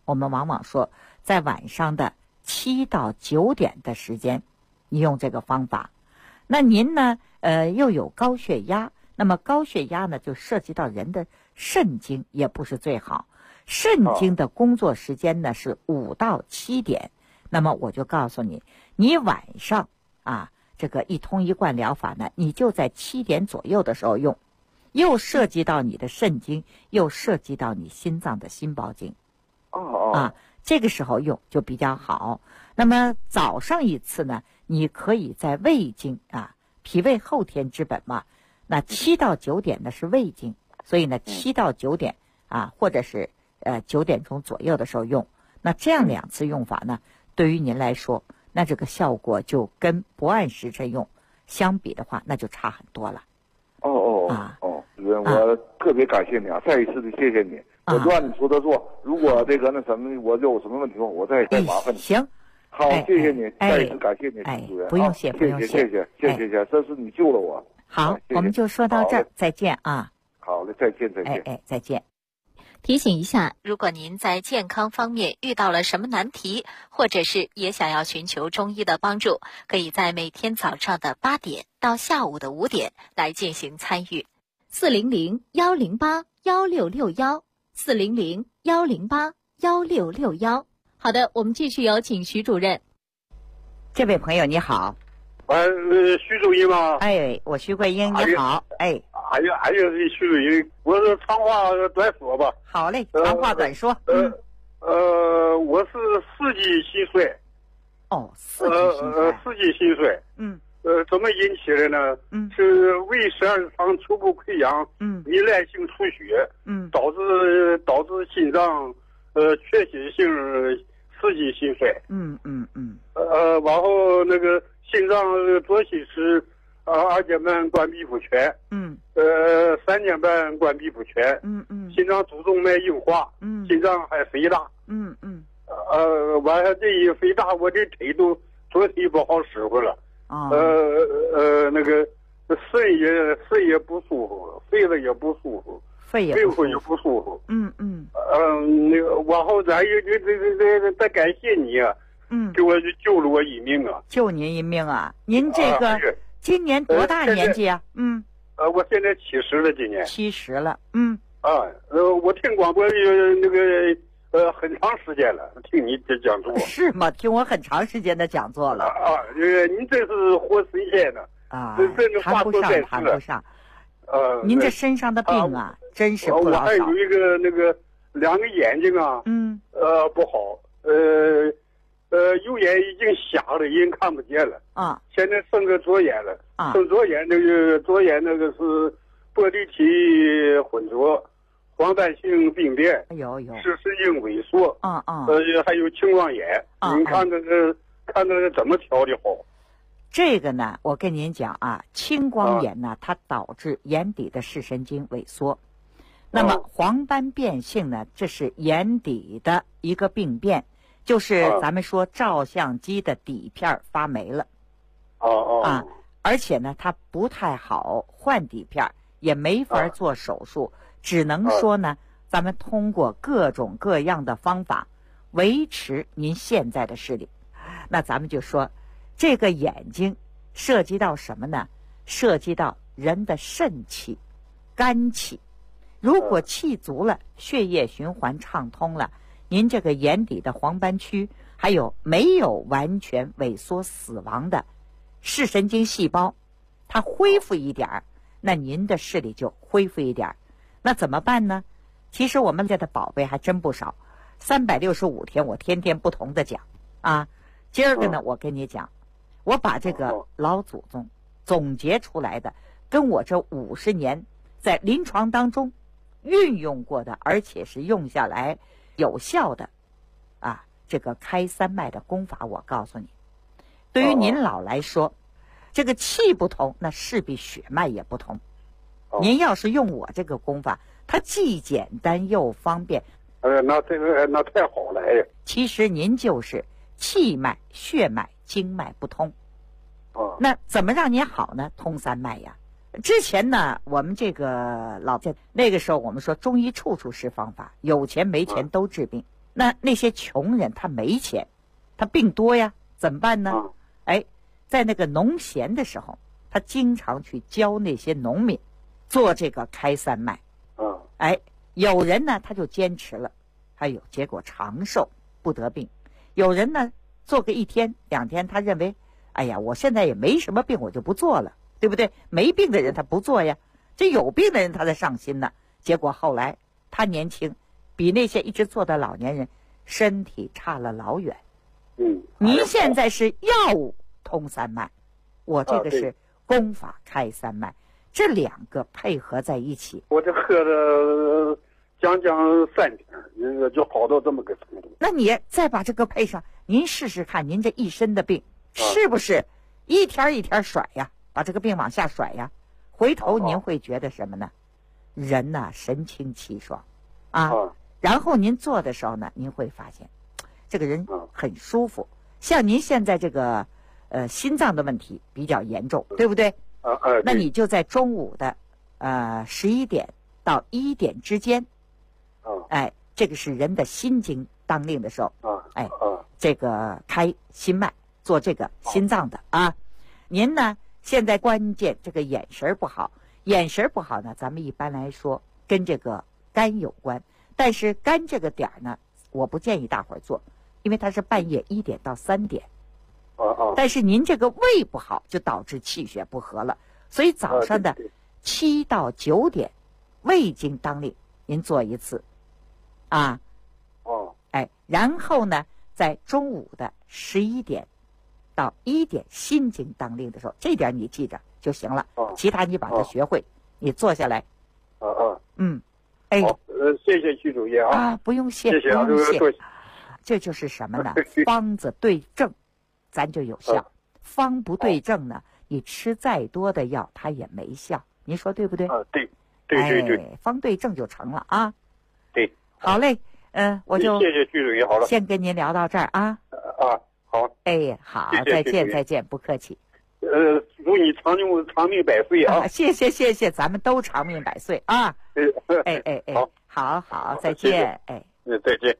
我们往往说在晚上的7到9点的时间，你用这个方法。那您呢，又有高血压，那么高血压呢，就涉及到人的肾经，也不是最好。肾经的工作时间呢是5到7点，那么我就告诉你，你晚上这个一通一贯疗法呢，你就在7点左右的时候用，又涉及到你的肾经，又涉及到你心脏的心包经。这个时候用就比较好。那么早上一次呢，你可以在胃经脾胃后天之本嘛，那7到9点呢是胃经，所以呢7到9点或者是9点钟左右的时候用。那这样2次用法呢，对于您来说，那这个效果就跟不按时辰用相比的话，那就差很多了。 主任，我特别感谢你再一次的谢谢你。我就按你说的做，如果这个那什么，我有什么问题我再麻烦你。 行， 好，谢谢你，再一次感谢你，主任。 不用谢，不用谢谢，这是你救了我。 好，我们就说到这儿，再见啊。 好嘞，再见。 再见。 提醒一下，如果您在健康方面遇到了什么难题，或者是也想要寻求中医的帮助，可以在每天早上的8点到下午的5点来进行参与。400-108-1661，400-108-1661。好的，我们继续有请徐主任。 这位朋友你好。 徐主任吗？ 我徐桂英，你好。 徐主任，我是长话短说吧。 好嘞，长话短说。 我是4级心衰。 4 级心衰。怎么引起的呢？是胃12肠球部溃疡，糜烂性出血，导致心脏缺血性4级心衰。然后那个心脏左心室2年半关闭不全，3年半关闭不全，心脏主动脉硬化，心脏还肥大，完了这一肥大，我这腿都左腿不好使唤了。那个肾也不舒服，肺子也不舒服，肺部也不舒服。那个往后咱也再感谢你啊，给我救了我一命啊！ 救您一命啊！您这个今年多大年纪啊？ 我现在70了，今年 70了。 我听广播那个很长时间了，听你这讲座。 是吗？听我很长时间的讲座了。 您这是活神仙呢这谈不上。您这身上的病真是不老少。 我还有一个那个2个眼睛不好，右眼已经瞎了，人看不见了现在剩个左眼了剩左眼那个是玻璃体混浊。黄斑性病变，视神经萎缩，还有青光眼，您看看怎么调的好？ 这个呢，我跟您讲青光眼呢，它导致眼底的视神经萎缩。那么黄斑变性呢，这是眼底的一个病变，就是咱们说照相机的底片发霉了。而且呢，它不太好换底片，也没法做手术。只能说呢，咱们通过各种各样的方法维持您现在的视力。那咱们就说，这个眼睛涉及到什么呢？涉及到人的肾气、肝气。如果气足了，血液循环畅通了，您这个眼底的黄斑区，还有没有完全萎缩死亡的视神经细胞，它恢复一点，那您的视力就恢复一点。那怎么办呢？其实我们家的宝贝还真不少，365天我天天不同的讲今儿个呢，我跟你讲，我把这个老祖宗总结出来的，跟我这50年在临床当中运用过的，而且是用下来有效的这个开3脉的功法，我告诉你，对于您老来说，这个气不同，那势必血脉也不同。您要是用我这个功法，它既简单又方便。 那太好了。 其实您就是气脉、血脉、经脉不通。那怎么让您好呢？通3脉呀。之前呢，我们这个那个时候我们说中医处处是方法，有钱没钱都治病。 那些穷人他没钱，他病多呀，怎么办呢？在那个农闲的时候，他经常去教那些农民做这个开三脉。有人呢他就坚持了，结果长寿不得病。有人呢做个1天2天，他认为我现在也没什么病，我就不做了，对不对？没病的人他不做呀，这有病的人他才上心呢。结果后来他年轻，比那些一直做的老年人身体差了老远。您现在是药物通三脉，我这个是功法开三脉，这2个配合在一起。 我这喝了将3天，就好到这么个程度。 那你再把这个配上，您试试看，您这一身的病是不是一天一天甩呀？把这个病往下甩呀，回头您会觉得什么呢？人呐，神清气爽然后您做的时候呢，您会发现这个人很舒服。像您现在这个心脏的问题比较严重，对不对？那你就在中午的11点到1点之间，这个是人的心经当令的时候，这个开心脉做这个心脏的您呢现在关键这个眼神不好呢，咱们一般来说跟这个肝有关，但是肝这个点呢，我不建议大伙儿做，因为它是半夜1点到3点。但是您这个胃不好，就导致气血不和了，所以早上的7到9点胃经当令您做一次然后呢在中午的11点到1点心经当令的时候，这点你记着就行了，其他你把它学会，你做下来。 谢谢徐主任不用谢， 谢谢不用谢。这就是什么呢？方子对症咱就有效，方不对症呢，你吃再多的药它也没效，您说对不对？ 对， 方对症就成了对， 好嘞，我就谢谢徐主任，好了， 先跟您聊到这儿好， 好，再见，不客气。 祝你长命百岁谢谢，咱们都长命百岁好，再见， 再见。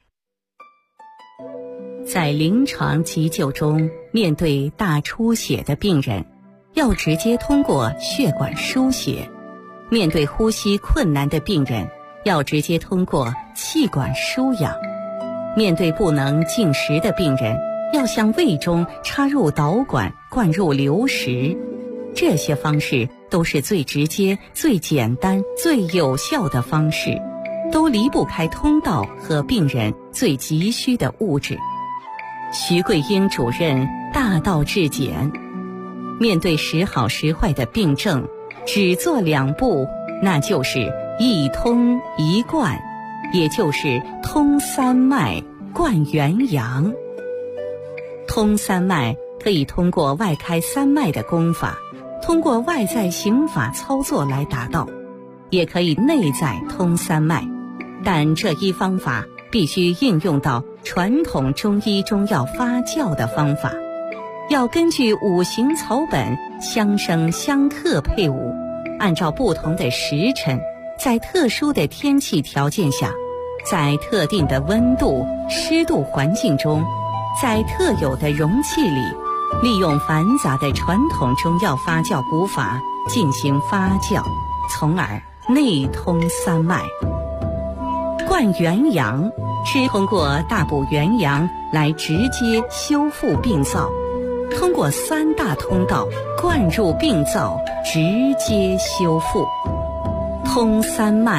在临床急救中，面对大出血的病人，要直接通过血管输血；面对呼吸困难的病人，要直接通过气管输氧；面对不能进食的病人，要向胃中插入导管灌入流食。这些方式都是最直接、最简单、最有效的方式，都离不开通道和病人最急需的物质。徐桂英主任大道至简，面对时好时坏的病症，只做2步，那就是一通一贯，也就是通三脉贯元阳。通三脉可以通过外开三脉的功法，通过外在刑法操作来达到，也可以内在通三脉，但这一方法必须应用到传统中医中药发酵的方法，要根据5行草本相生相克配伍，按照不同的时辰，在特殊的天气条件下，在特定的温度、湿度环境中，在特有的容器里，利用繁杂的传统中药发酵古法进行发酵，从而内通三脉。灌元阳是通过大补元阳来直接修复病灶，通过3大通道灌入病灶，直接修复。通三脉